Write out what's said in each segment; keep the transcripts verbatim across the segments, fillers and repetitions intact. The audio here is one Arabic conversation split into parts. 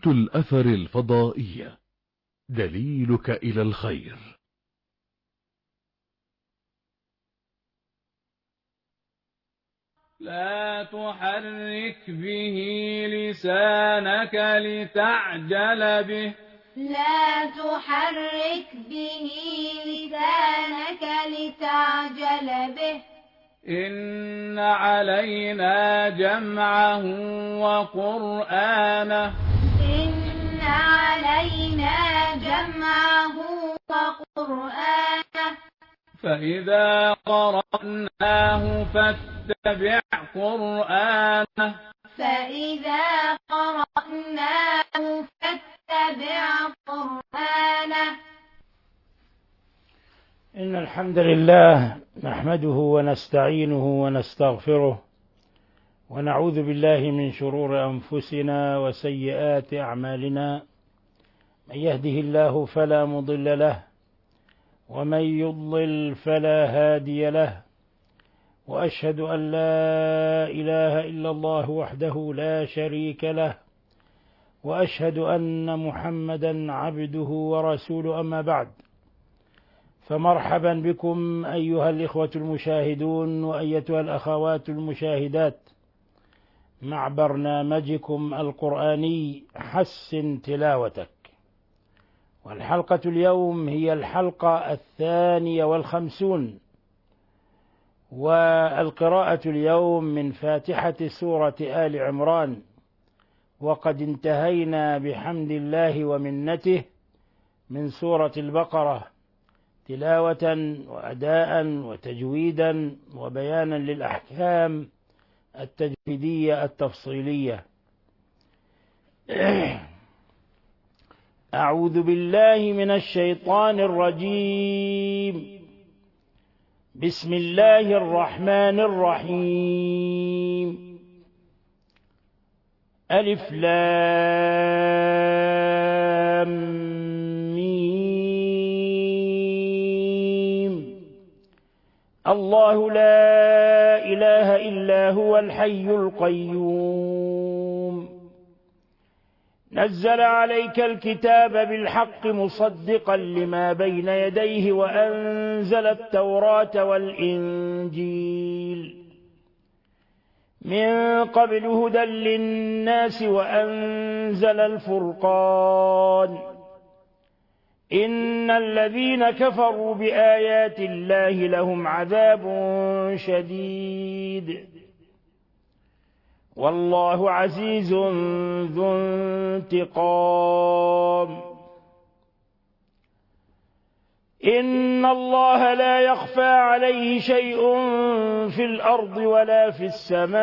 قناة الأثر الفضائية، دليلك إلى الخير. لا تحرك به لسانك لتعجل به لا تحرك به لسانك لتعجل به إن علينا جمعه وقرآنه إن علينا جمعه وقرآنه فإذا قرأناه فاتبع قرآنه فإذا قرأناه فاتبع قرآنه إن الحمد لله نحمده ونستعينه ونستغفره ونعوذ بالله من شرور أنفسنا وسيئات أعمالنا. من يهده الله فلا مضل له ومن يضلل فلا هادي له، وأشهد أن لا إله إلا الله وحده لا شريك له، وأشهد أن محمدا عبده ورسوله. أما بعد، فمرحبا بكم أيها الإخوة المشاهدون وأيتها الأخوات المشاهدات مع برنامجكم القرآني حسن تلاوتك. والحلقة اليوم هي الحلقة الثانية والخمسون، والقراءة اليوم من فاتحة سورة آل عمران، وقد انتهينا بحمد الله ومنته من سورة البقرة تلاوة وأداء وتجويدا وبيانا للأحكام التجويدية التفصيلية. أعوذ بالله من الشيطان الرجيم. بسم الله الرحمن الرحيم. ألف لام ميم. الله لا إله إلا هو الحي القيوم. نزل عليك الكتاب بالحق مصدقا لما بين يديه وأنزل التوراة والإنجيل من قبل هدى للناس وأنزل الفرقان. إن الذين كفروا بآيات الله لهم عذاب شديد والله عزيز ذو انتقام. إن الله لا يخفى عليه شيء في الأرض ولا في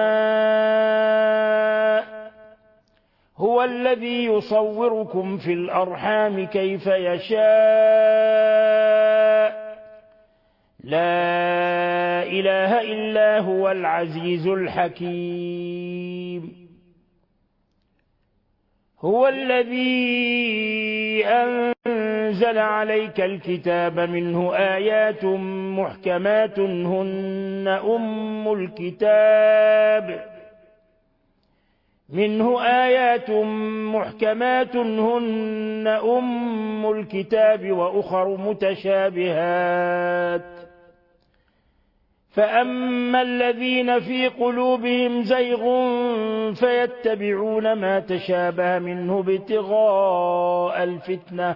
السماء. هو الذي يصوركم في الأرحام كيف يشاء. لا إله إلا هو العزيز الحكيم. هو الذي أنزل عليك الكتاب منه آيات محكمات هن أم الكتاب منه آيات محكمات هن أم الكتاب وأخر متشابهات. فأما الذين في قلوبهم زيغ فيتبعون ما تشابه منه ابتغاء الفتنة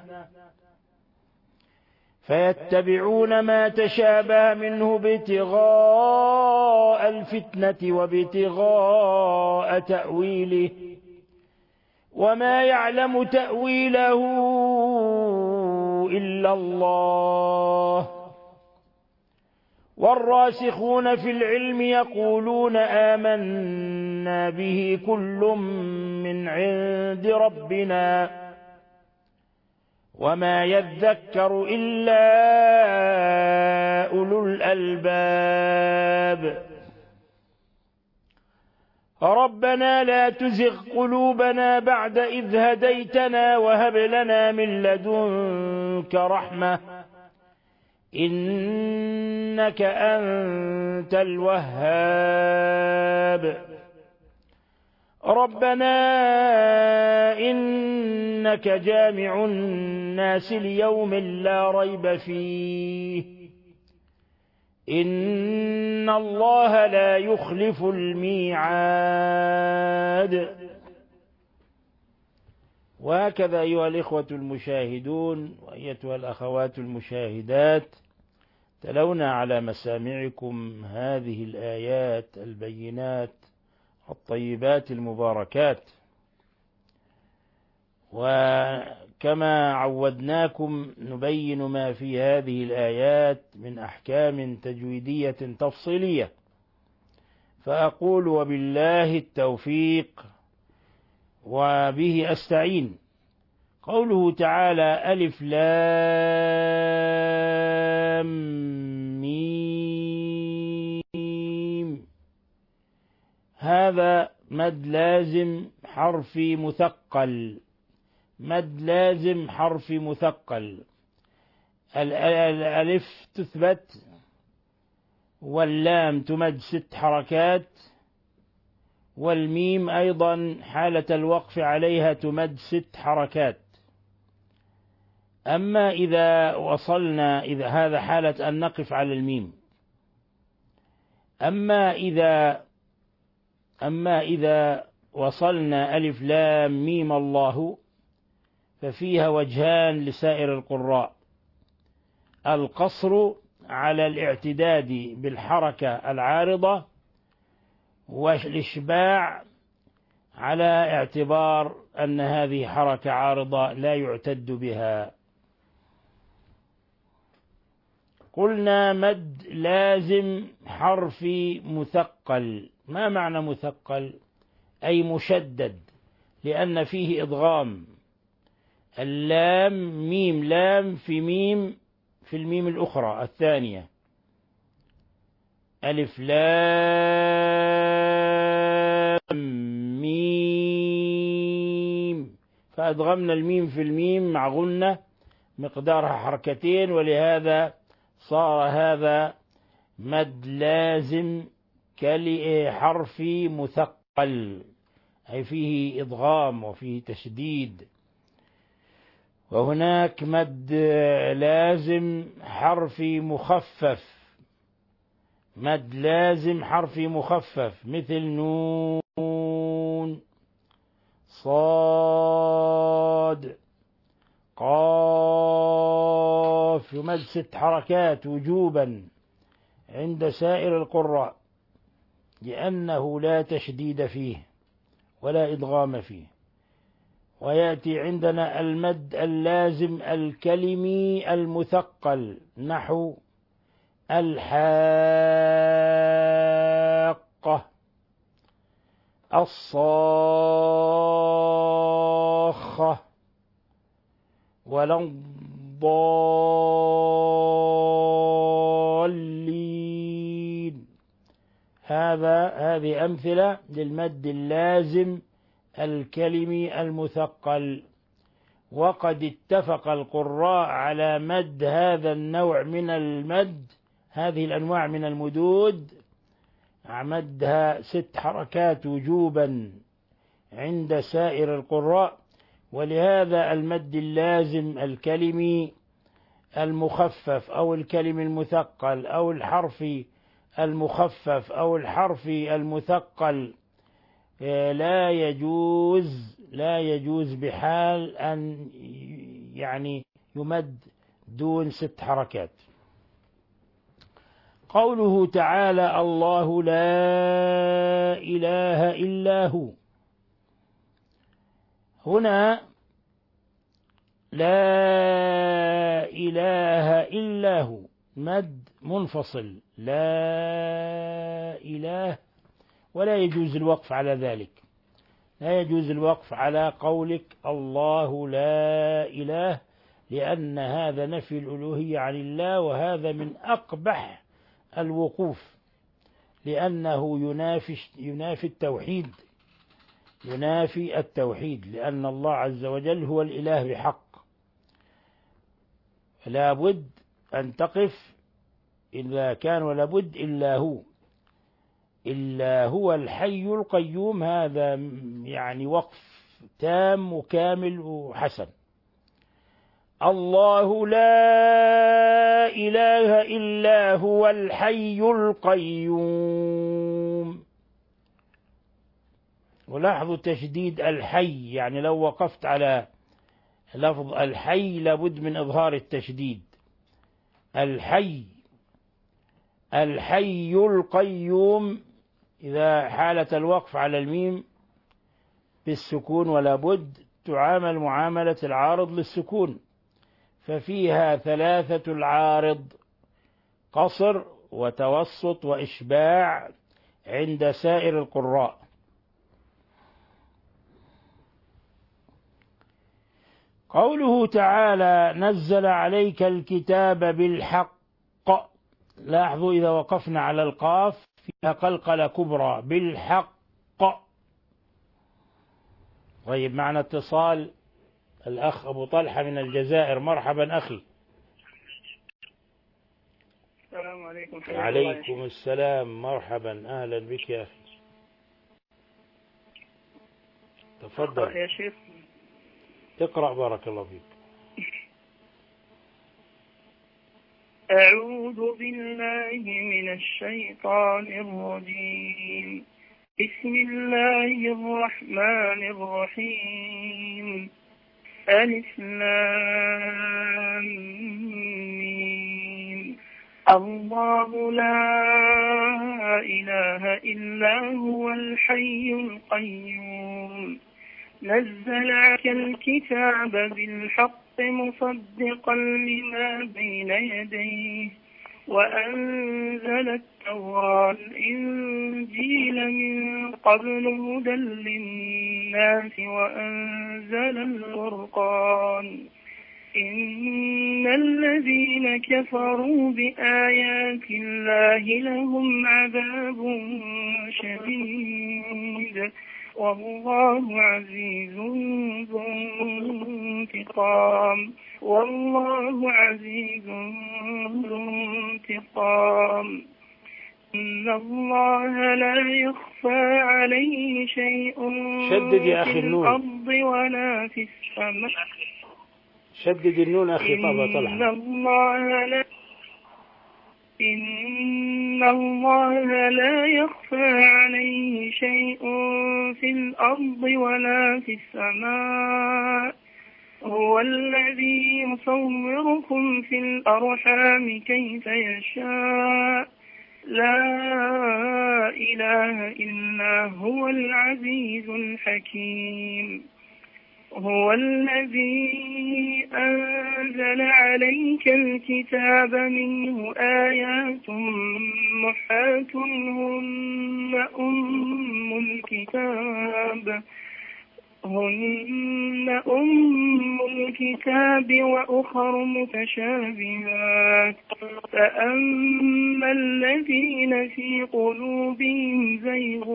فيتبعون ما تشابه منه ابتغاء الفتنة وابتغاء تأويله وما يعلم تأويله إلا الله. والراسخون في العلم يقولون آمنا به كل من عند ربنا وما يذكر إلا أولو الألباب. ربنا لا تزغ قلوبنا بعد إذ هديتنا وهب لنا من لدنك رحمة إنك أنت الوهاب. ربنا إنك جامع الناس ليوم لا ريب فيه إن الله لا يخلف الميعاد. وهكذا أيها الإخوة المشاهدون وأيتها الأخوات المشاهدات، تلونا على مسامعكم هذه الآيات البينات الطيبات المباركات، وكما عودناكم نبين ما في هذه الآيات من أحكام تجويدية تفصيلية. فأقول وبالله التوفيق وبه أستعين. قوله تعالى ألف لام ميم، هذا مد لازم حرفي مثقل، مد لازم حرفي مثقل. الألف تثبت واللام تمد ست حركات، والميم أيضا حالة الوقف عليها تمد ست حركات. أما إذا وصلنا، إذا هذا حالة أن نقف على الميم، أما إذا أما إذا وصلنا ألف لام ميم الله ففيها وجهان لسائر القراء: القصر على الاعتداد بالحركة العارضة، والإشباع على اعتبار أن هذه حركة عارضة لا يعتد بها. قلنا مد لازم حرفي مثقل. ما معنى مثقل؟ أي مشدد، لأن فيه إدغام. اللام ميم لام في ميم في الميم الأخرى الثانية، ألف لام ميم، فأدغمنا الميم في الميم مع غنة مقدارها حركتين، ولهذا صار هذا مد لازم حرفي مثقل، أي فيه إدغام وفيه تشديد. وهناك مد لازم حرفي مخفف، مد لازم حرفي مخفف مثل نون صاد قاف، يمد ست حركات وجوبا عند سائر القراء، لأنه لا تشديد فيه ولا إدغام فيه. ويأتي عندنا المد اللازم الكلمي المثقل نحو الحاقة، الصاخة، ولا الضالين. هذا هذه أمثلة للمد اللازم الكلمي المثقل. وقد اتفق القراء على مد هذا النوع من المد، هذه الأنواع من المدود، مدها ست حركات وجوبا عند سائر القراء. ولهذا المد اللازم الكلمي المخفف أو الكلمي المثقل أو الحرفي المخفف أو الحرفي المثقل لا يجوز لا يجوز بحال أن يعني يمد دون ست حركات. قوله تعالى الله لا إله إلا هو، هنا لا إله إلا هو مد منفصل، لا إله، ولا يجوز الوقف على ذلك، لا يجوز الوقف على قولك الله لا إله، لأن هذا نفي الألوهية عن الله، وهذا من أقبح الوقوف، لأنه ينافي ينافي التوحيد، ينافي التوحيد، لأن الله عز وجل هو الإله بحق. لا بد أن تقف إذا كان ولا بد إلا هو. إلا هو الحي القيوم، هذا يعني وقف تام وكامل وحسن. الله لا إله إلا هو الحي القيوم. ولاحظوا تشديد الحي، يعني لو وقفت على لفظ الحي لابد من إظهار التشديد. الحي الحي القيوم، إذا حالة الوقف على الميم بالسكون ولا بد تعامل معاملة العارض للسكون، ففيها ثلاثة العارض: قصر وتوسط وإشباع عند سائر القراء. قوله تعالى: نزل عليك الكتاب بالحق. لاحظوا إذا وقفنا على القاف فيها قلقلة كبرى، بالحق. طيب، معنا اتصال الأخ أبو طلحة من الجزائر. مرحبا أخي. السلام عليكم. عليكم السلام، مرحبا، أهلا بك يا أخي، تفضل يا شيخ. تقرأ، بارك الله فيك. أعوذ بالله من الشيطان الرجيم. بسم الله الرحمن الرحيم. ألف لام ميم. الله لا إله إلا هو الحي القيوم. نزل عليك الكتاب بالحق مصدقا لما بين يديه وأنزل التوراة والإنجيل من قبل هدى للناس وأنزل الفرقان. إن الذين كفروا بآيات الله لهم عذاب شديد والله عزيز ذو انتقام. والله عزيز ذو انتقام. إن الله لا يخفى عليه شيء شدد يا أخي في النون. الأرض ولا في السماء. شدد النون أخي طبعا طلع. إن الله لا إن الله لا يخفى عليه شيء في الأرض ولا في السماء. هو الذي يصوركم في الأرحام كيف يشاء. لا إله إلا هو العزيز الحكيم. هو الذي أنزل عليك الكتاب منه آيات محكمات هن أم الكتاب هن أم الكتاب وأخر متشابهات. فأما الذين في قلوبهم زيغ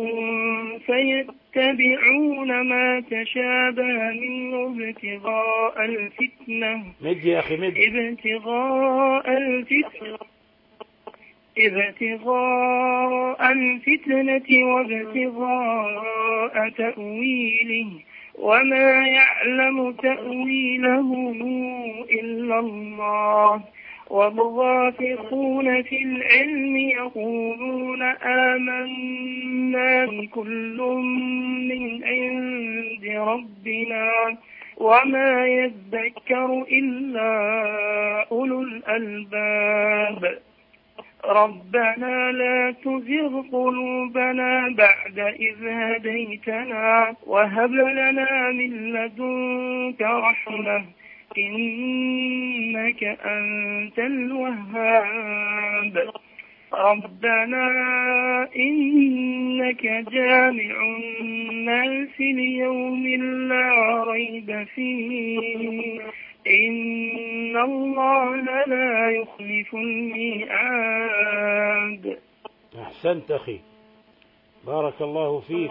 فيتبعون ما تشابه منه ابتغاء الفتنة مد يا أخي مد. ابتغاء الفتنة ابتغاء الفتنة وابتغاء تأويله وما يعلم تأويله إلا الله. والراسخون في العلم يقولون آمنا بكل من عند ربنا وما يذكر إلا أولو الألباب. ربنا لا تزغ قلوبنا بعد إذ هديتنا وهب لنا من لدنك رحمة إنك أنت الوهاب. ربنا إنك جامع الناس ليوم لا ريب فيه إن الله لا يخلف الميعاد. أحسنت أخي، بارك الله فيك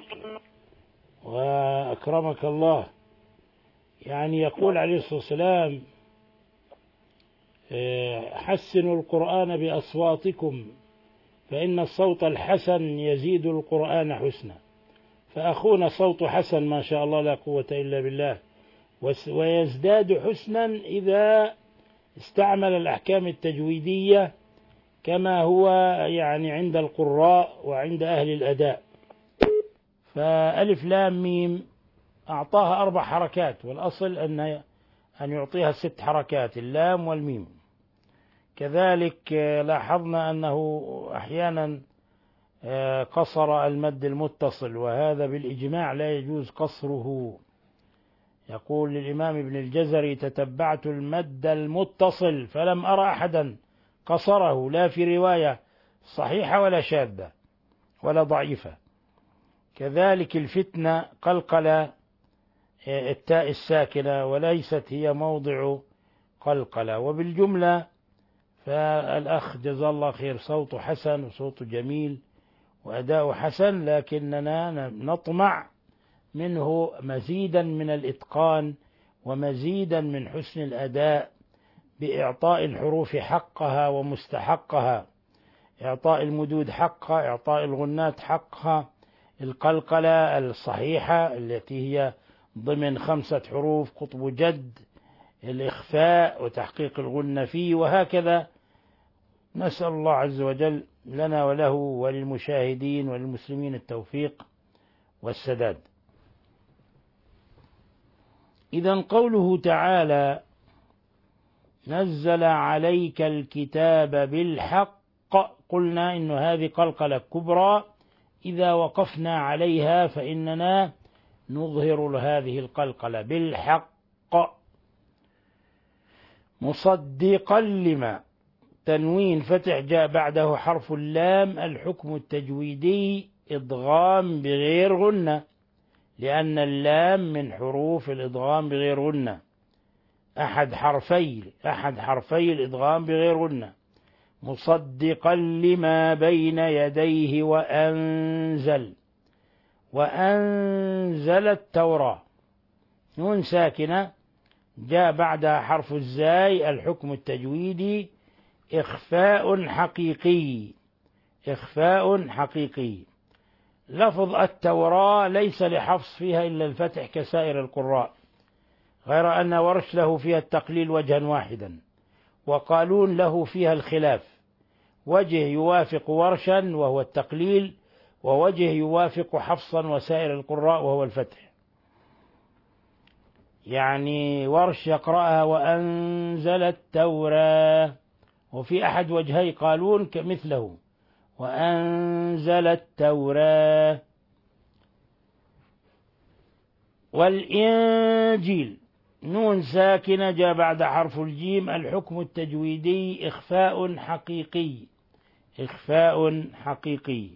وأكرمك الله. يعني يقول عليه الصلاة والسلام: حسنوا القرآن بأصواتكم فإن الصوت الحسن يزيد القرآن حسنا. فأخونا صوت حسن ما شاء الله لا قوة إلا بالله، ويزداد حسنا إذا استعمل الأحكام التجويدية كما هو يعني عند القراء وعند أهل الأداء. فألف لام ميم أعطاها أربع حركات، والأصل أن أن يعطيها ست حركات، اللام والميم. كذلك لاحظنا أنه أحيانا قصر المد المتصل، وهذا بالإجماع لا يجوز قصره. يقول للإمام ابن الجزري: تتبعت المد المتصل فلم أرى أحدا قصره، لا في رواية صحيحة ولا شاذة ولا ضعيفة. كذلك الفتنة قلقلة التاء الساكنة وليست هي موضع قلقلة. وبالجملة فالأخ جزا الله خير صوته حسن وصوته جميل وأداء حسن، لكننا نطمع منه مزيدا من الإتقان ومزيدا من حسن الأداء بإعطاء الحروف حقها ومستحقها، إعطاء المدود حقها، إعطاء الغنات حقها، القلقلة الصحيحة التي هي ضمن خمسة حروف قطب جد، الإخفاء وتحقيق الغنة فيه، وهكذا. نسأل الله عز وجل لنا وله وللمشاهدين وللمسلمين التوفيق والسداد. إذن قوله تعالى: نزل عليك الكتاب بالحق، قلنا إن هذه قلقلة كبرى إذا وقفنا عليها فإننا نظهر هذه القلقلة بالحق. مصدقا لما، تنوين فتح جاء بعده حرف اللام، الحكم التجويدي إدغام بغير غنة، لأن اللام من حروف الإدغام بغير غنة، أحد حرفي أحد حرفي الإدغام بغير غنة. مصدقا لما بين يديه وأنزل، وأنزل التوراة، نون ساكنة جاء بعدها حرف الزاي، الحكم التجويدي إخفاء حقيقي، إخفاء حقيقي. لفظ التوراة ليس لحفص فيها إلا الفتح كسائر القراء، غير أن ورش له فيها التقليل وجها واحدا، وقالون له فيها الخلاف، وجه يوافق ورشا وهو التقليل، ووجه يوافق حفصا وسائر القراء وهو الفتح. يعني ورش يقرأها وأنزل التوراة، وفي أحد وجهي قالون كمثله وأنزل التوراة. والإنجيل نون ساكنة جاء بعد حرف الجيم، الحكم التجويدي إخفاء حقيقي، إخفاء حقيقي.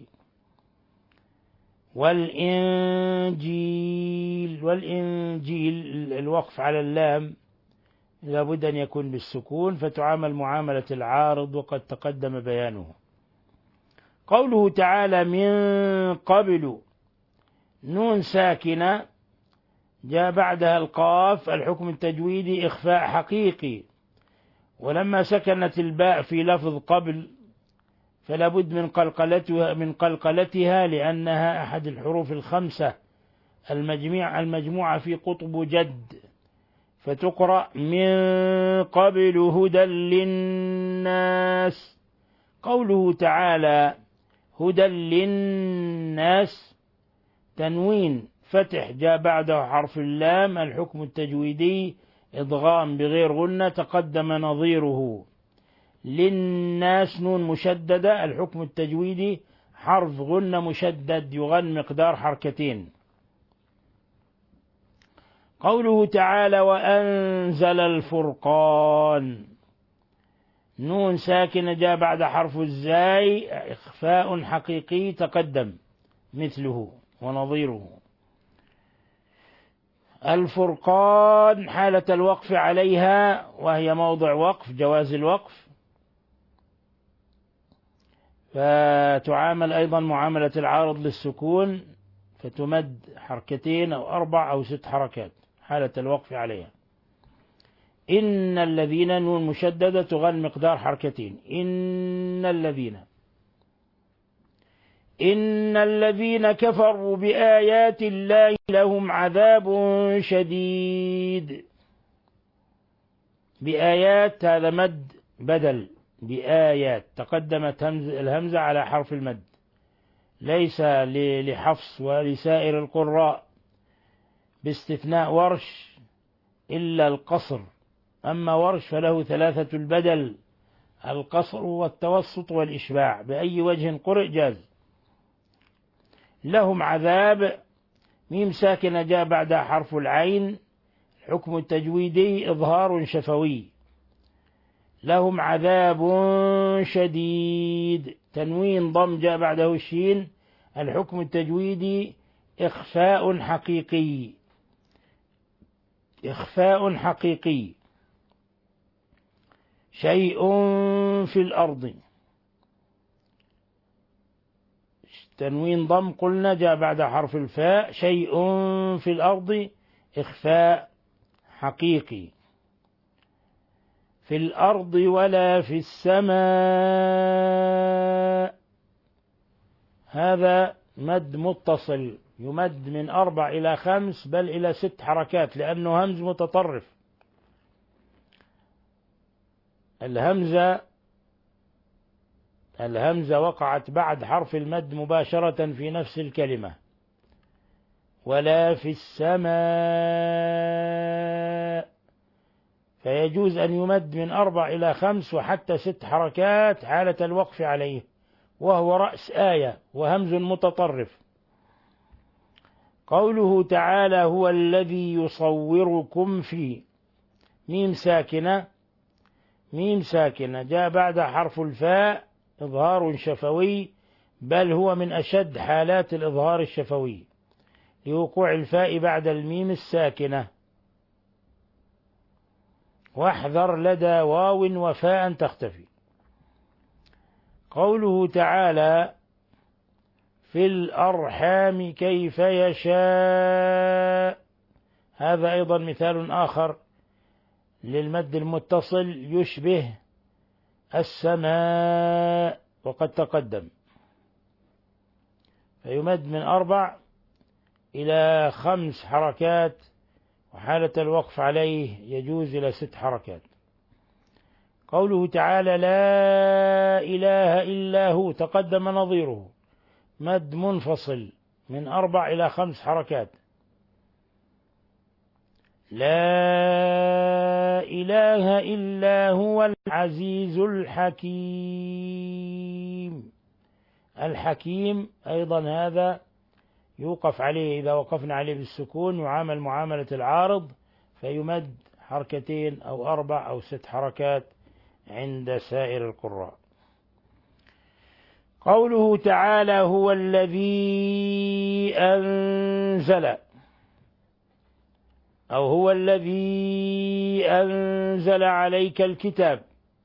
والإنجيل، والإنجيل الوقف على اللام لابد أن يكون بالسكون، فتعامل معاملة العارض وقد تقدم بيانه. قوله تعالى من قبل، نون ساكنة جاء بعدها القاف، الحكم التجويدي إخفاء حقيقي. ولما سكنت الباء في لفظ قبل فلا بد من قلقلتها من قلقلتها لأنها أحد الحروف الخمسة المجموعة المجموعة في قطب جد، فتقرأ من قبل هدى للناس. قوله تعالى هدى للناس، تنوين فتح جاء بعده حرف اللام، الحكم التجويدي إدغام بغير غنة، تقدم نظيره. للناس نون مشددة، الحكم التجويدي حرف غنة مشدد يغن مقدار حركتين. قوله تعالى وأنزل الفرقان، نون ساكنة جاء بعد حرف الزاي، إخفاء حقيقي تقدم مثله ونظيره. الفرقان حالة الوقف عليها، وهي موضع وقف جواز الوقف، فتعامل أيضا معاملة العارض للسكون، فتمد حركتين أو أربع أو ست حركات حالة الوقف عليها. إن الذين نون مشددة تغن مقدار حركتين، إن الذين. إن الذين كفروا بآيات الله لهم عذاب شديد. بآيات هذا مد بدل، بآيات تقدمت الهمزة على حرف المد، ليس لحفص ولسائر القراء باستثناء ورش إلا القصر، أما ورش فله ثلاثة البدل، القصر والتوسط والإشباع، بأي وجه قرئ جاز. لهم عذاب، ميم ساكنة جاء بعدها حرف العين، حكم التجويدي إظهار شفوي. لهم عذاب شديد، تنوين ضم جاء بعده الشين، الحكم التجويدي إخفاء حقيقي، إخفاء حقيقي. شيء في الأرض، تنوين ضم قلنا جاء بعد حرف الفاء، شيء في الأرض إخفاء حقيقي. في الأرض ولا في السماء، هذا مد متصل يمد من أربع إلى خمس بل إلى ست حركات لأنه همز متطرف. الهمزة الهمزة وقعت بعد حرف المد مباشرة في نفس الكلمة. ولا في السماء، فيجوز أن يمد من أربع إلى خمس وحتى ست حركات حالة الوقف عليه، وهو رأس آية وهمز متطرف. قوله تعالى هو الذي يصوركم في، ميم ساكنة، ميم ساكنة جاء بعد حرف الفاء إظهار شفوي، بل هو من أشد حالات الإظهار الشفوي لوقوع الفاء بعد الميم الساكنة. واحذر لدى واو وفاء تختفي. قوله تعالى في الأرحام كيف يشاء، هذا أيضا مثال آخر للمد المتصل يشبه السماء وقد تقدم، فيمد من أربع إلى خمس حركات، وحالة الوقف عليه يجوز إلى ست حركات. قوله تعالى لا إله إلا هو، تقدم نظيره مد منفصل من أربع إلى خمس حركات. لا إله إلا هو العزيز الحكيم. الحكيم أيضا هذا يوقف عليه، إذا وقفنا عليه بالسكون يعامل معاملة العارض، فيمد حركتين أو أربع أو ست حركات عند سائر القراء. قوله تعالى هو الذي أنزل، أو هو الذي أنزل عليك الكتاب.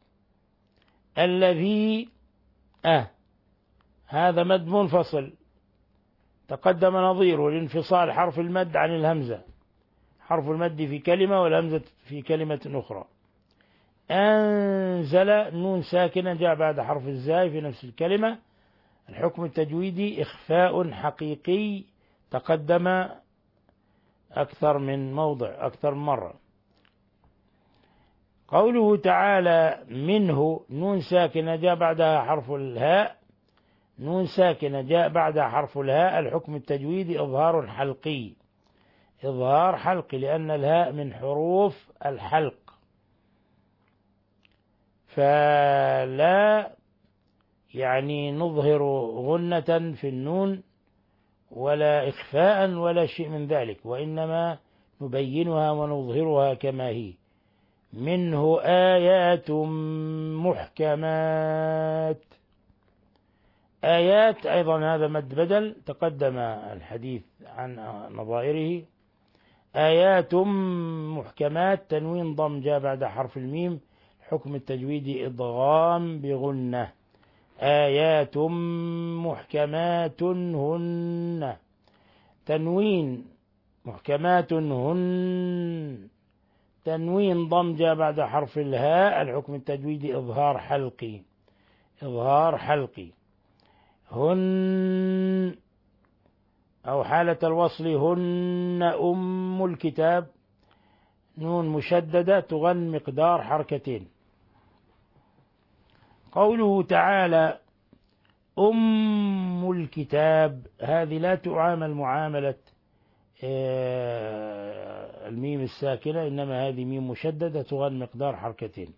الذي أه هذا مد منفصل تقدم نظيره لانفصال حرف المد عن الهمزة، حرف المد في كلمة والهمزة في كلمة أخرى. أنزل نون ساكنة جاء بعد حرف الزاي في نفس الكلمة، الحكم التجويدي إخفاء حقيقي تقدم أكثر من موضع أكثر من مرة. قوله تعالى منه نون ساكنة جاء بعدها حرف الهاء، نون ساكنة جاء بعدها حرف الهاء، الحكم التجويدي إظهار حلقي، إظهار حلقي لأن الهاء من حروف الحلق، فلا يعني نظهر غنة في النون ولا إخفاء ولا شيء من ذلك، وإنما نبينها ونظهرها كما هي. منه آيات محكمات، آيات أيضا هذا مد بدل تقدم الحديث عن نظائره. آيات محكمات تنوين ضم جاء بعد حرف الميم، حكم التجويد إضغام بغنة. آيات محكمات هن، تنوين محكمات هن، تنوين ضم جاء بعد حرف الهاء، الحكم التجويدي إظهار حلقي، إظهار حلقي. هن أو حالة الوصل هن أم الكتاب، نون مشددة تغن مقدار حركتين. قوله تعالى أم الكتاب، هذه لا تعامل معاملة الميم الساكنة، إنما هذه ميم مشددة تغن مقدار حركتين.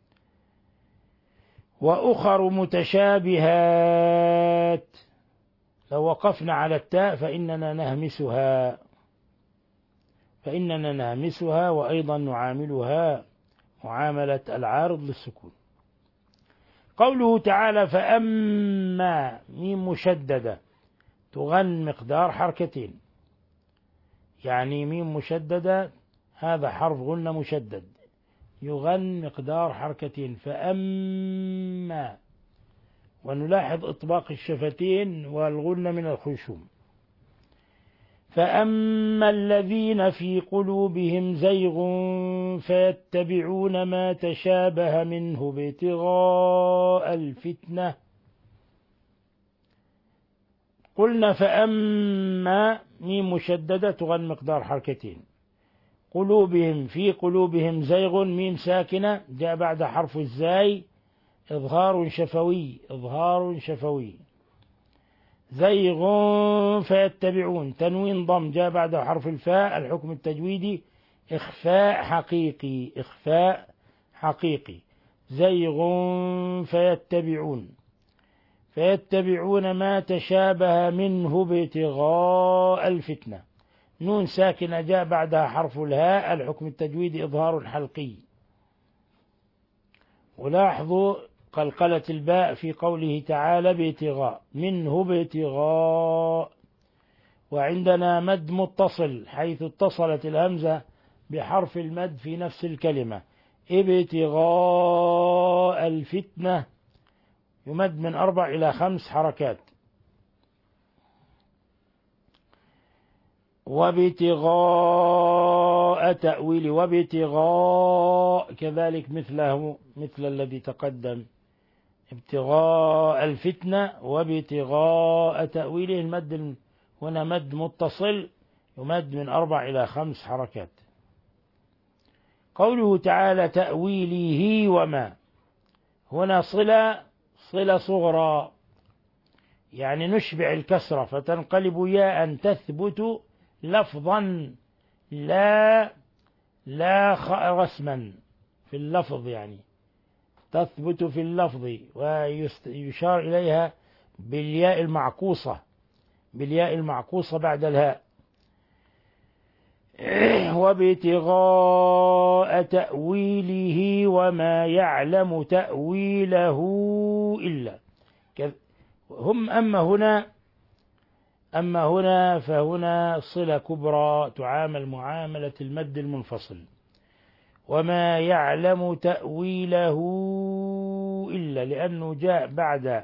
وأخر متشابهات، لو وقفنا على التاء فإننا نهمسها فإننا نهمسها وأيضا نعاملها معاملة العارض للسكون. قوله تعالى فأما، ميم مشددة تغن مقدار حركتين، يعني ميم مشددة هذا حرف غنة مشدد يغن مقدار حركتين، فأما، ونلاحظ إطباق الشفتين والغنة من الخشوم. فأما الذين في قلوبهم زيغ فيتبعون ما تشابه منه ابتغاء الفتنة. قلنا فأما ميم مشددة تغن مقدار حركتين، قلوبهم في قلوبهم زيغ ميم ساكنة جاء بعد حرف الزاي إظهار شفوي إظهار شفوي. زيغ فيتبعون تنوين ضم جاء بعد حرف الفاء الحكم التجويدي إخفاء حقيقي إخفاء حقيقي. زيغ فيتبعون فيتبعون ما تشابه منه ابتغاء الفتنة، نون ساكنة جاء بعدها حرف الهاء الحكم التجويدي إظهار حلقي. ولاحظوا قلقلة الباء في قوله تعالى بابتغاء، منه ابتغاء. وعندنا مد متصل حيث اتصلت الهمزة بحرف المد في نفس الكلمة، ابتغاء الفتنة يمد من أربع إلى خمس حركات. وابتغاء تأويل، وابتغاء كذلك مثله مثل الذي تقدم، ابتغاء الفتنة وابتغاء تأويله. المد هنا مد متصل يمد من أربع إلى خمس حركات. قوله تعالى تأويله وما، هنا صلة صلة صغرى، يعني نشبع الكسرة فتنقلب ياء تثبت لفظا لا لا رسما في اللفظ، يعني تثبت في اللفظ ويشار إليها بالياء المعكوسة بالياء المعكوسة بعد الهاء. وابتغاء تأويله وما يعلم تأويله إلا هم. أما هنا أما هنا فهنا صلة كبرى تعامل معاملة المد المنفصل، وما يعلم تأويله إلا، لأنه جاء بعد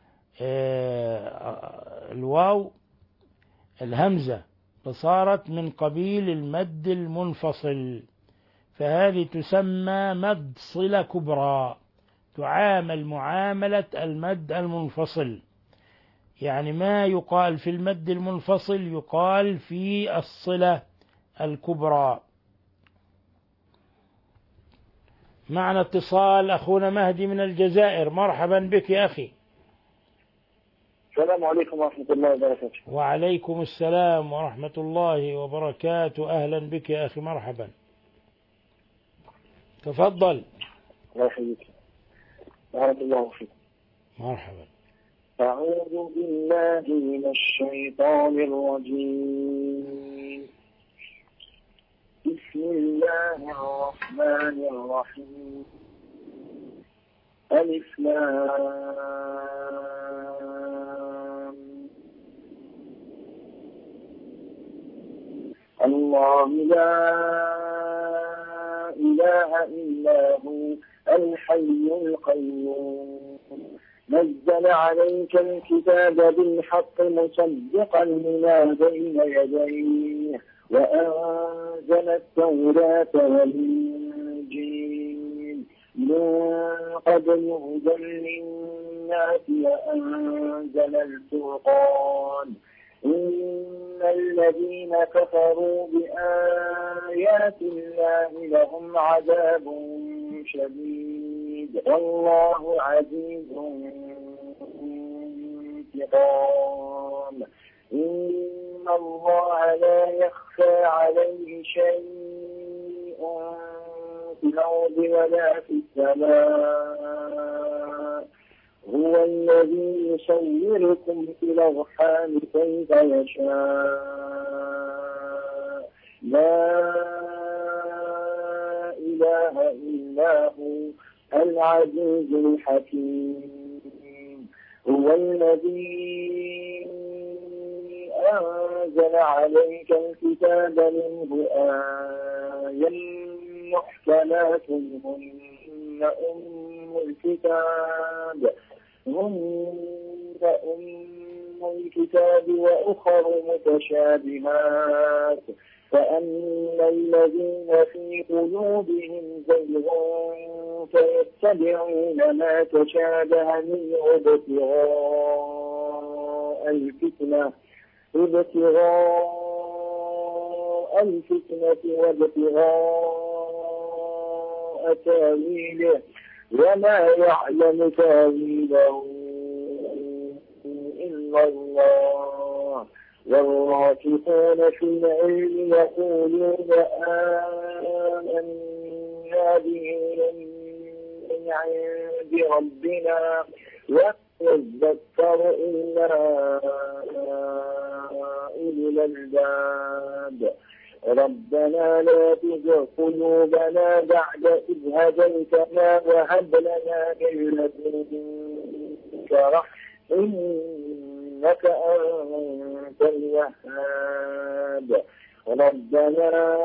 الواو الهمزة فصارت من قبيل المد المنفصل، فهذه تسمى مد صلة كبرى تعامل معاملة المد المنفصل. يعني ما يقال في المد المنفصل يقال في الصلة الكبرى. معنا اتصال أخونا مهدي من الجزائر، مرحبا بك يا أخي. السلام عليكم ورحمة الله وبركاته. وعليكم السلام ورحمة الله وبركاته، أهلا بك يا أخي، مرحبا، تفضل. الله يحييك، بارك الله فيك. مرحبا. أعوذ بالله من الشيطان الرجيم. بسم الله الرحمن الرحيم. ألف لام. الله لا إله إلا هو الحي القيوم نزل عليك الكتاب بالحق مصدقا لما بين يديه وأنزل التوراة والإنجيل من قبل هدى الناس وأنزل الفرقان إن الذين كفروا بآيات الله لهم عذاب شديد والله عزيز انتقام إن الله لا يخفى عليه شيء في الأرض ولا في السماء هو الذي يصوركم في الأرحام كيف يشاء لا إله إلا هو العزيز الحكيم هو الذي أنزل عليك الكتاب منه آية محكمات هن أم الكتاب هن أم الكتاب وأخر متشابهات فأما الذين في قلوبهم زيغ فيتبعون ما تشابه منه ابتغاء الفتنة ابتغاء الفتنة وابتغاء تاويله وما يعلم تاويله إلا الله والراسخون في العلم يقولون آمنا به من عند ربنا ولا يذكر إلا أولو الألباب ربنا لا تزغ قلوبنا بعد إذ هديتنا وهب لنا من لدنك رحمة إنك أنت الوهاب ربنا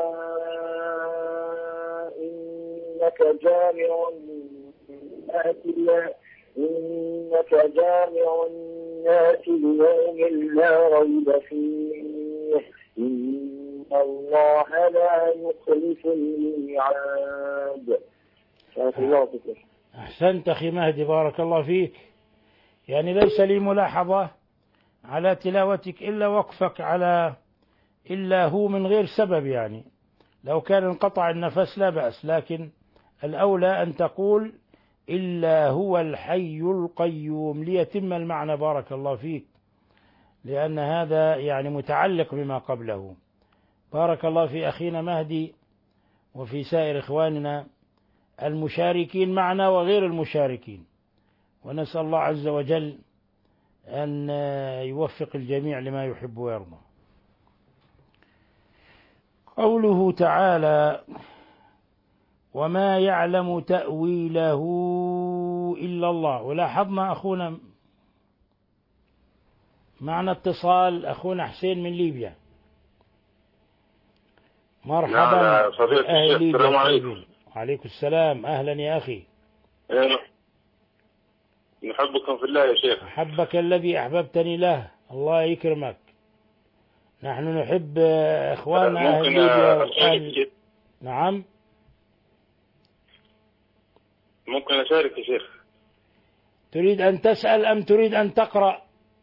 إنك جامع الناس إنك جامع الناس ليوم لا ريب فيه إن الله لا يخلف الميعاد. أحسنت أخي مهدي بارك الله فيك. يعني ليس لي ملاحظة على تلاوتك إلا وقفك على إلا هو من غير سبب، يعني لو كان انقطع النفس لا بأس، لكن الأولى أن تقول إلا هو الحي القيوم ليتم المعنى بارك الله فيك، لأن هذا يعني متعلق بما قبله. بارك الله في أخينا مهدي وفي سائر إخواننا المشاركين معنا وغير المشاركين، ونسأل الله عز وجل أن يوفق الجميع لما يحب ويرضى. قوله تعالى وما يعلم تأويله إلا الله. ولاحظنا أخونا معنا اتصال، أخونا حسين من ليبيا. مرحبا. نعم صديقي الشيخ، السلام عليكم. وعليكم السلام، أهلا يا أخي. نحبكم في الله يا شيخ. أحبك الذي أحببتني له، الله يكرمك. نحن نحب إخواننا أهل ليبيا وأهل... نعم ممكن أشارك يا شيخ؟ تريد أن تسأل أم تريد أن تقرأ؟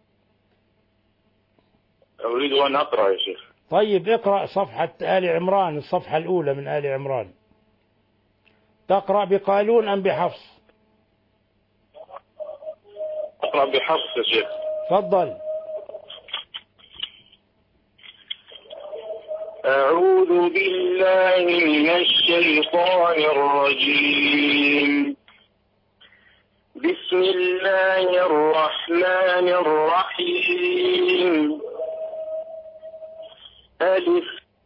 أريد أن أقرأ يا شيخ. طيب اقرأ صفحة آل عمران، الصفحة الأولى من آل عمران. تقرأ بقالون أم بحفص؟ أقرأ بحفص يا شيخ. تفضل. أعوذ بالله من الشيطان الرجيم. بسم الله الرحمن الرحيم. ألف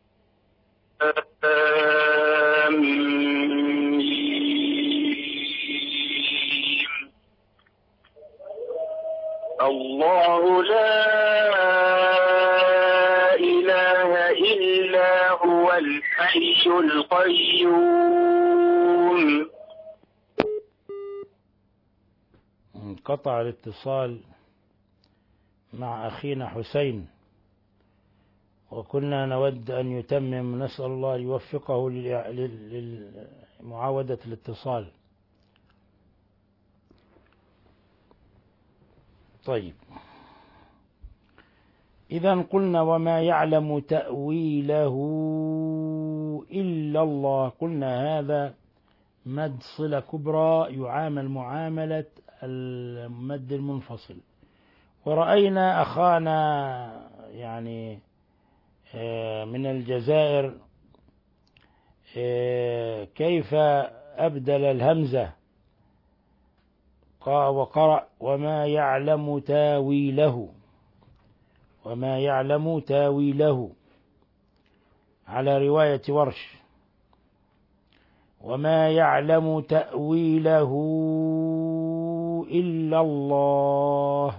آم ميم. الله لا إله إلا هو الحي القيوم. انقطع الاتصال مع أخينا حسين، وكنا نود أن يتمم، نسأل الله يوفقه لمعاودة الاتصال. طيب، إذا قلنا وما يعلم تأويله إلا الله، قلنا هذا مد صلة كبرى يعامل معاملة المد المنفصل. ورأينا أخانا يعني من الجزائر كيف أبدل الهمزة وقرأ وما يعلم تاويله، وما يعلم تاويله على رواية ورش، وما يعلم تأويله إلا الله.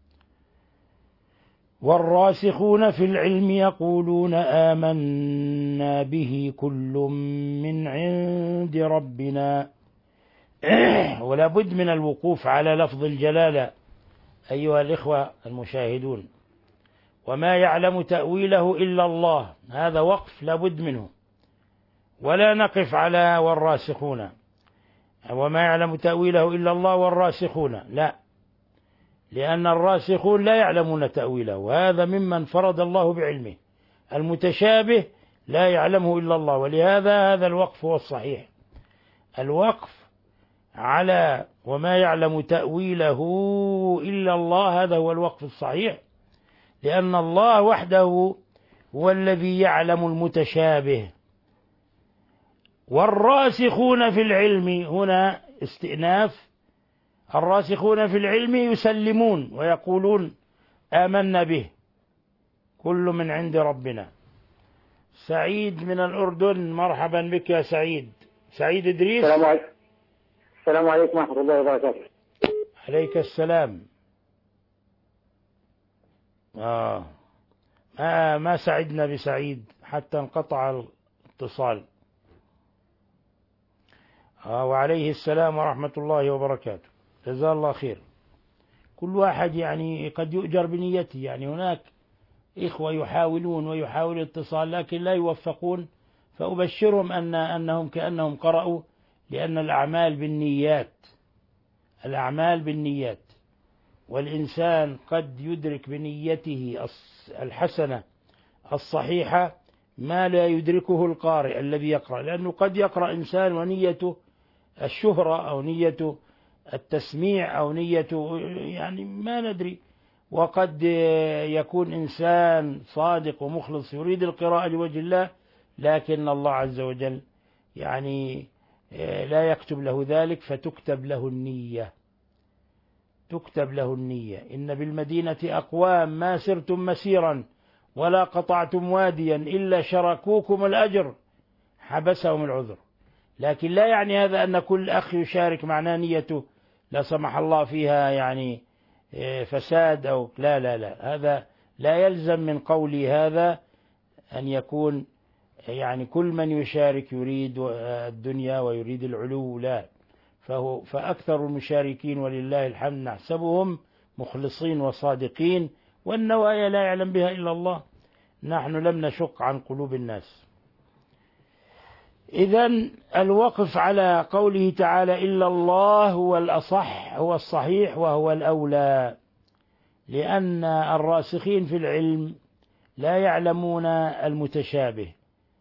والراسخون في العلم يقولون آمنا به كل من عند ربنا. ولا بد من الوقوف على لفظ الجلالة أيها الإخوة المشاهدون. وما يعلم تأويله إلا الله، هذا وقف لا بد منه، ولا نقف على والراسخون. وما يعلم تأويله إلا الله والراسخون، لا، لأن الراسخون لا يعلمون تأويله، وهذا ممن فرض الله بعلمه. المتشابه لا يعلمه إلا الله، ولهذا هذا الوقف هو الصحيح. الوقف على وما يعلم تأويله إلا الله هذا هو الوقف الصحيح، لأن الله وحده هو الذي يعلم المتشابه. والراسخون في العلم هنا استئناف، الراسخون في العلم يسلمون ويقولون آمنا به كل من عند ربنا. سعيد من الأردن، مرحبا بك يا سعيد. سعيد إدريس. السلام عليكم. السلام عليكم ورحمة الله وبركاته. عليك السلام. آه ما, ما سعدنا بسعيد حتى انقطع الاتصال. آه وعليه السلام ورحمة الله وبركاته. جزاه الله خير. كل واحد يعني قد يؤجر بنيته، يعني هناك إخوة يحاولون ويحاول الاتصال لكن لا يوفقون، فأبشرهم أن أنهم كأنهم قرأوا، لأن الأعمال بالنيات، الأعمال بالنيات، والإنسان قد يدرك بنيته الحسنة الصحيحة ما لا يدركه القارئ الذي يقرأ، لأنه قد يقرأ إنسان ونيته الشهرة أو نيته التسميع أو نيته يعني ما ندري، وقد يكون إنسان صادق ومخلص يريد القراءة لوجه الله، لكن الله عز وجل يعني لا يكتب له ذلك، فتكتب له النية، تكتب له النية. إن بالمدينة أقوام ما سرتم مسيرا ولا قطعتم واديا إلا شركوكم الأجر حبسهم العذر. لكن لا يعني هذا أن كل أخ يشارك معنا نيته لا سمح الله فيها يعني فساد أو لا لا لا، هذا لا يلزم من قولي هذا أن يكون يعني كل من يشارك يريد الدنيا ويريد العلو، لا، فهو فأكثر المشاركين ولله الحمد نحسبهم مخلصين وصادقين، والنوايا لا يعلم بها إلا الله. نحن لم نشق عن قلوب الناس. إذن الوقف على قوله تعالى إلا الله هو الأصح، هو الصحيح وهو الأولى، لأن الراسخين في العلم لا يعلمون المتشابه،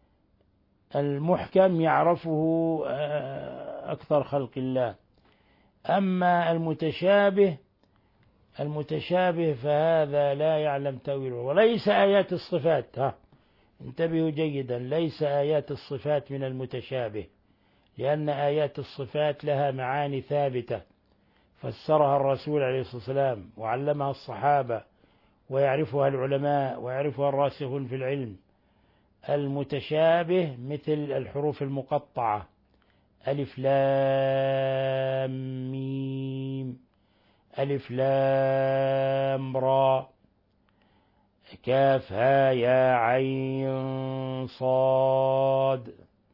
المحكم يعرفه أكثر خلق الله. أما المتشابه المتشابه فهذا لا يعلم تأويله. وليس آيات الصفات، ها انتبهوا جيدا، ليس آيات الصفات من المتشابه، لأن آيات الصفات لها معاني ثابتة فسرها الرسول عليه الصلاة والسلام وعلمها الصحابة ويعرفها العلماء ويعرفها الراسخون في العلم. المتشابه مثل الحروف المقطعة، ألف لام ميم، ألف لام را، كاف ها يا عين صاد،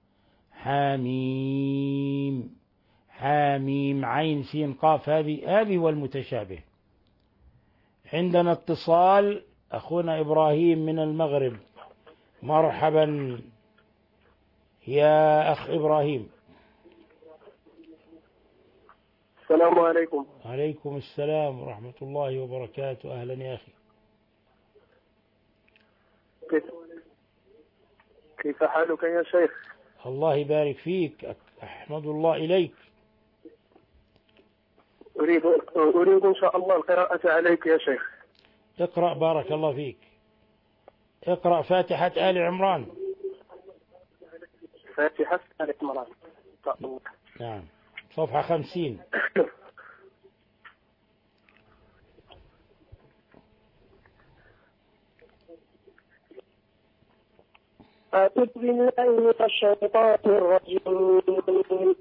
حاميم حاميم عين سين قاف، هذه هذه هو المتشابه. عندنا اتصال، أخونا إبراهيم من المغرب، مرحبا يا أخ إبراهيم. السلام عليكم. عليكم السلام ورحمة الله وبركاته. أهلا يا أخي. كيف كيف حالك يا شيخ؟ الله يبارك فيك، أحمد الله إليك. أريد أريد إن شاء الله القراءة عليك يا شيخ. اقرأ بارك الله فيك. اقرأ فاتحة آل عمران. فاتحة آل عمران. نعم، صفحة خمسين. أعوذ بالله من الشيطان الرجيم.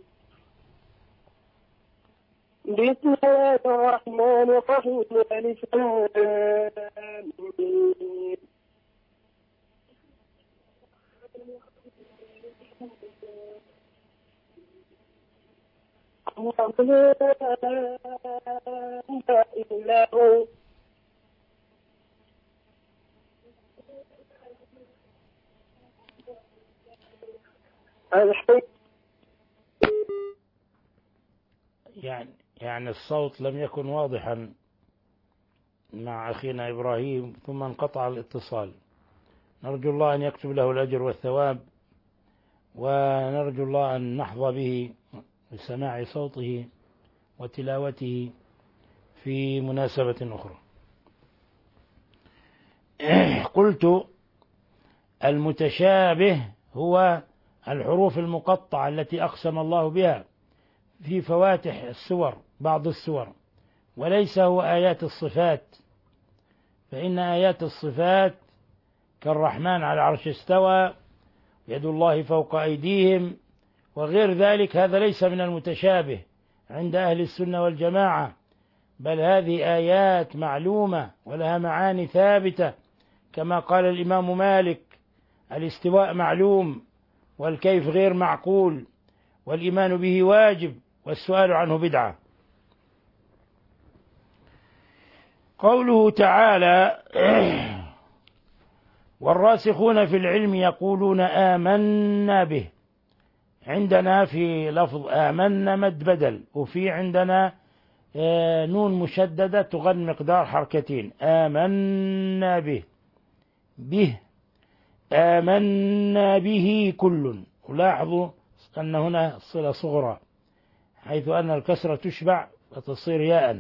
بسم الله الرحمن الرحيم. ألف لام ميم. الله لا إله إلا هو. يعني يعني الصوت لم يكن واضحا مع أخينا إبراهيم ثم انقطع الاتصال. نرجو الله أن يكتب له الأجر والثواب، ونرجو الله أن نحظى به بسماع صوته وتلاوته في مناسبة أخرى. قلت المتشابه هو الحروف المقطعة التي أقسم الله بها في فواتح السور، بعض السور، وليس هو آيات الصفات، فإن آيات الصفات كالرحمن على العرش استوى، يد الله فوق أيديهم وغير ذلك، هذا ليس من المتشابه عند أهل السنة والجماعة، بل هذه آيات معلومة ولها معاني ثابتة، كما قال الإمام مالك: الاستواء معلوم والكيف غير معقول، والإيمان به واجب والسؤال عنه بدعة. قوله تعالى: والراسخون في العلم يقولون آمنا به، عندنا في لفظ آمنا مد بدل، وفي عندنا نون مشددة تغن مقدار حركتين، آمنا به، به آمنا به كل. ولاحظوا أن هنا صلة صغرى، حيث أن الكسرة تشبع وتصير ياء.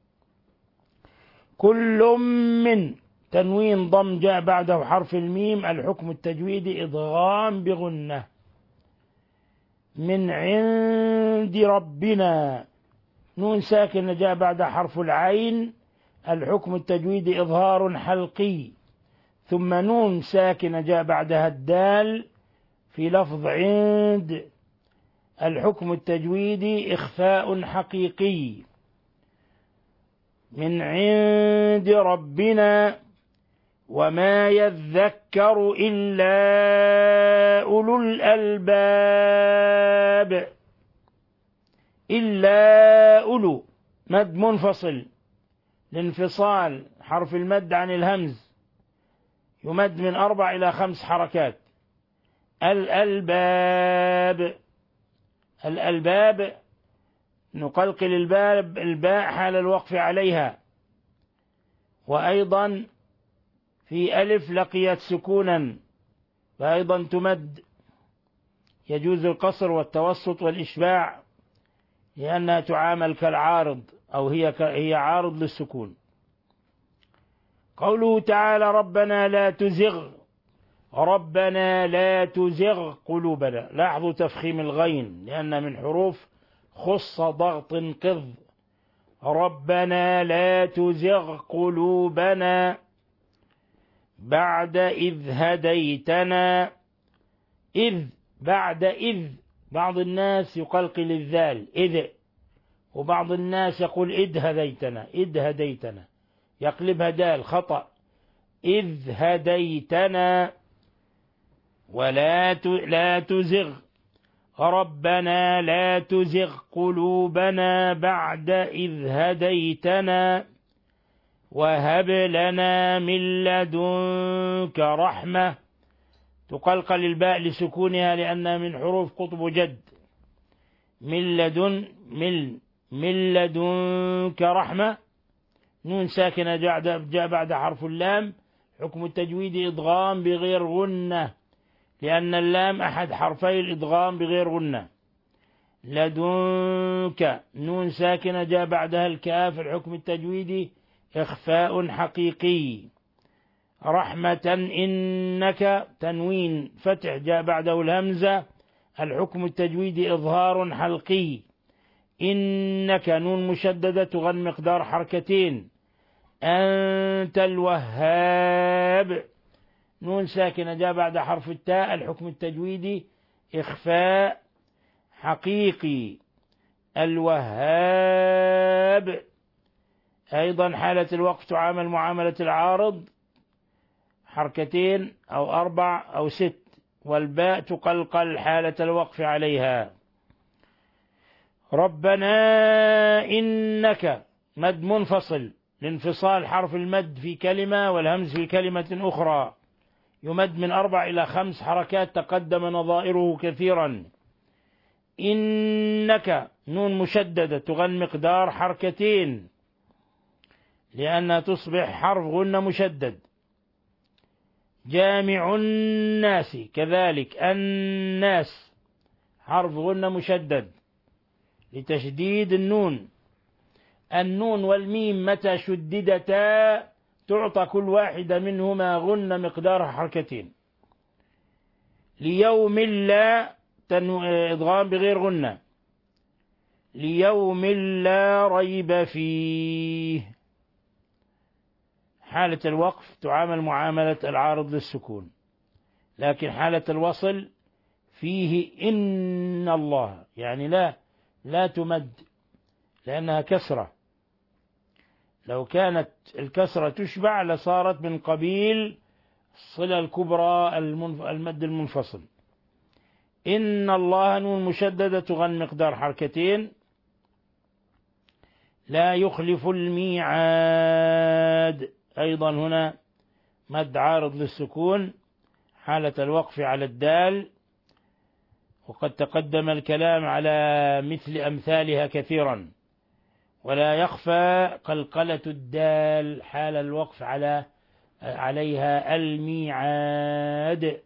كل من تنوين ضم جاء بعده حرف الميم، الحكم التجويدي إضغام بغنة. من عند ربنا، نون ساكن جاء بعد حرف العين، الحكم التجويدي إظهار حلقي. ثم نون ساكن جاء بعدها الدال في لفظ عند، الحكم التجويدي إخفاء حقيقي. من عند ربنا وما يذكر إلا أولو الألباب. إلا أولو مد منفصل لانفصال حرف المد عن الهمز، يمد من أربع إلى خمس حركات. الألباب، الألباب نقلقل الباب الباء حال الوقف عليها، وأيضا في ألف لقيت سكونا فأيضا تمد، يجوز القصر والتوسط والإشباع لأنها تعامل كالعارض، أو هي هي عارض للسكون. قوله تعالى: ربنا لا تزغ، ربنا لا تزغ قلوبنا. لاحظوا تفخيم الغين لأن من حروف خص ضغط قذ. ربنا لا تزغ قلوبنا بعد إذ هديتنا. إذ بعد إذ، بعض الناس يقلقل الذال إذ، وبعض الناس يقول إذ هديتنا، إذ هديتنا يقلبها دال، خطأ. إذ هديتنا ولا لا تزغ، ربنا لا تزغ قلوبنا بعد إذ هديتنا وهب لنا من لدنك رحمة. تقلقل الباء لسكونها لأنها من حروف قطب جد. من لدن، من من لدنك رحمة، نون ساكنة جاء بعد حرف اللام، حكم التجويد إدغام بغير غنة، لأن اللام أحد حرفي الإدغام بغير غنة. لدنك نون ساكنة جاء بعدها الكاف، الحكم التجويدي إخفاء حقيقي. رحمة إنك تنوين فتح جاء بعده الهمزة، الحكم التجويدي إظهار حلقي. إنك نون مشددة تغن مقدار حركتين. أنت الوهاب نون ساكنة جاء بعد حرف التاء، الحكم التجويدي إخفاء حقيقي. الوهاب أيضا حالة الوقف تعامل معاملة العارض، حركتين أو أربع أو ست، والباء تقلقل حالة الوقف عليها. ربنا إنك مد منفصل لانفصال حرف المد في كلمة والهمز في كلمة أخرى، يمد من أربع إلى خمس حركات تقدم نظائره كثيرا. إنك نون مشددة تغن مقدار حركتين لأنها تصبح حرف غنة مشدد. جامع الناس كذلك الناس حرف غنة مشدد لتشديد النون. النون والميم متى شددتا تعطى كل واحدة منهما غنة مقدار حركتين. ليوم لا إدغام بغير غنة. ليوم لا ريب فيه حالة الوقف تعامل معاملة العارض للسكون، لكن حالة الوصل فيه إن الله يعني لا لا تمد لأنها كسرة، لو كانت الكسرة تشبع لصارت من قبيل الصلة الكبرى المد المنفصل. إن الله نون مشددة تغن مقدار حركتين. لا يخلف الميعاد أيضا هنا مد عارض للسكون حالة الوقف على الدال، وقد تقدم الكلام على مثل أمثالها كثيرا. ولا يخفى قلقلة الدال حال الوقف على عليها الميعاد.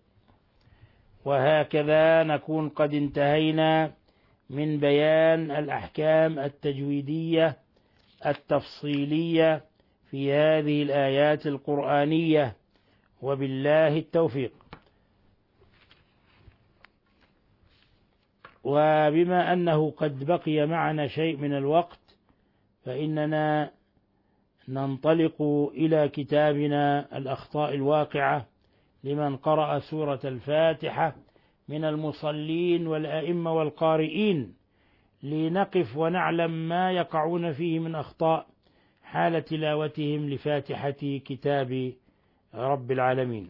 وهكذا نكون قد انتهينا من بيان الأحكام التجويدية التفصيلية في هذه الآيات القرآنية، وبالله التوفيق. وبما أنه قد بقي معنا شيء من الوقت فإننا ننطلق إلى كتابنا الأخطاء الواقعة لمن قرأ سورة الفاتحة من المصلين والأئمة والقارئين، لنقف ونعلم ما يقعون فيه من أخطاء حال تلاوتهم لفاتحة كتاب رب العالمين.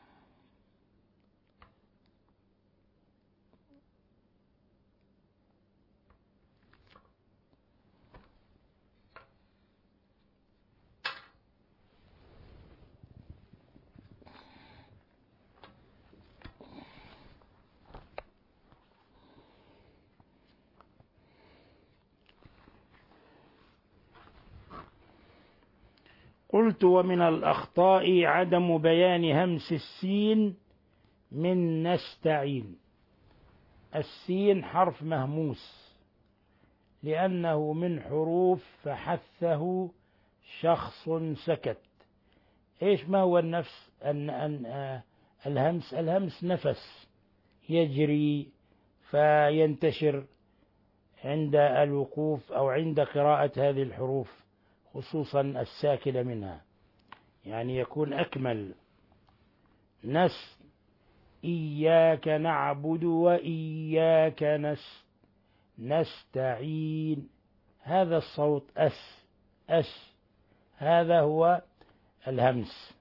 قلت ومن الأخطاء عدم بيان همس السين من نستعين. السين حرف مهموس لأنه من حروف فحثه شخص سكت. إيش ما هو النفس أن أن آه الهمس الهمس نفس يجري فينتشر عند الوقوف أو عند قراءة هذه الحروف خصوصا الساكنة منها، يعني يكون أكمل. نس إياك نعبد وإياك نس نستعين، هذا الصوت أس أس هذا هو الهمس.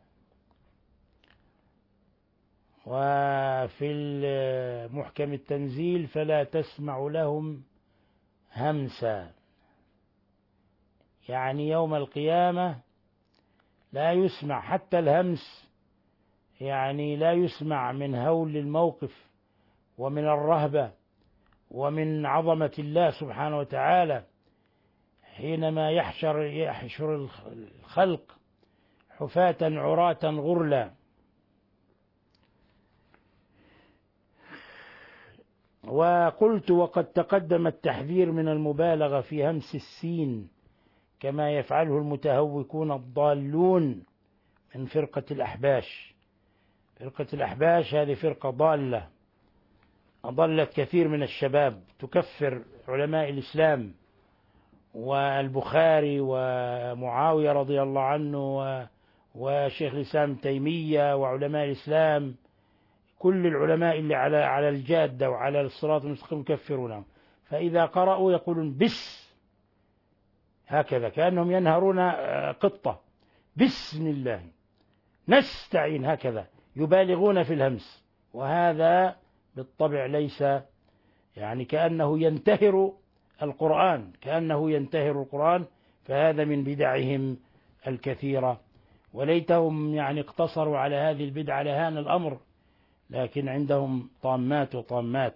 وفي محكم التنزيل فلا تسمع لهم همسا، يعني يوم القيامة لا يسمع حتى الهمس، يعني لا يسمع من هول الموقف ومن الرهبة ومن عظمة الله سبحانه وتعالى. حينما يحشر يحشر الخلق حفاة عراة غرلا. وقلت وقد تقدم التحذير من المبالغة في همس السين كما يفعله المتهوكون الضالون من فرقة الأحباش. فرقة الأحباش هذه فرقة ضالة أضلت كثير من الشباب، تكفر علماء الإسلام والبخاري ومعاوية رضي الله عنه وشيخ الإسلام تيمية وعلماء الإسلام، كل العلماء اللي على على الجادة وعلى الصراط المستقيم يكفرونهم. فإذا قرأوا يقولون بس هكذا كأنهم ينهرون قطة، بسم الله نستعين، هكذا يبالغون في الهمس، وهذا بالطبع ليس يعني كأنه ينتهر القرآن، كأنه ينتهر القرآن، فهذا من بدعهم الكثيرة. وليتهم يعني اقتصروا على هذه البدعة لهان الأمر، لكن عندهم طامات وطامات.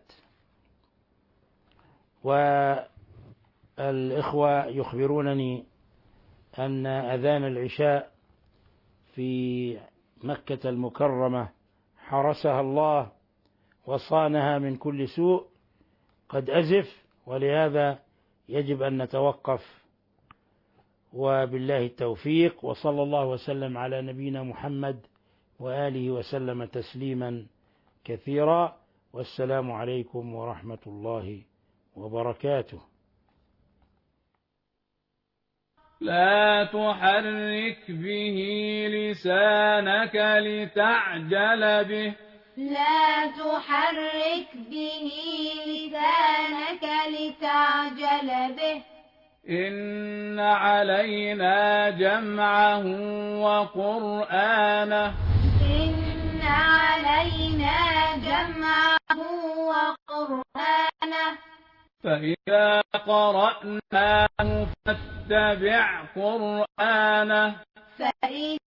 والإخوة يخبرونني أن أذان العشاء في مكة المكرمة حرسها الله وصانها من كل سوء قد أزف، ولهذا يجب أن نتوقف. وبالله التوفيق، وصلى الله وسلم على نبينا محمد وآله وسلم تسليما كثيرا، والسلام عليكم ورحمة الله وبركاته. لا تحرك به لسانك لتعجل به لا تحرك به لسانك لتعجل به إن علينا جمعه وقرآنه إن علينا جمعه وقرآنه فإذا قرأناه فاتبع قرآنه فإذا